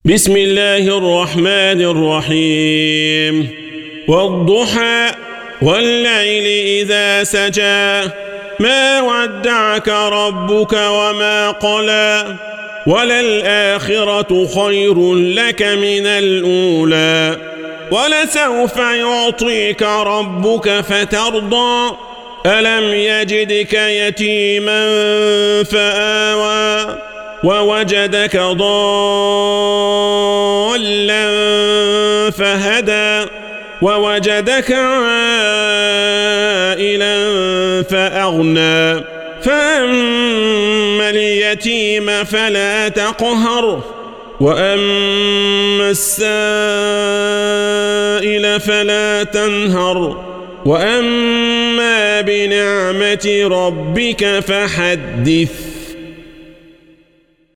بسم الله الرحمن الرحيم والضحى والليل إذا سجى ما ودعك ربك وما قلى وللآخرة خير لك من الأولى ولسوف يعطيك ربك فترضى ألم يجدك يتيما فآوى ووجدك ضالا فهدى ووجدك عائلا فأغنى فأما اليتيم فلا تقهر وأما السائل فلا تنهر وأما بنعمة ربك فحدث.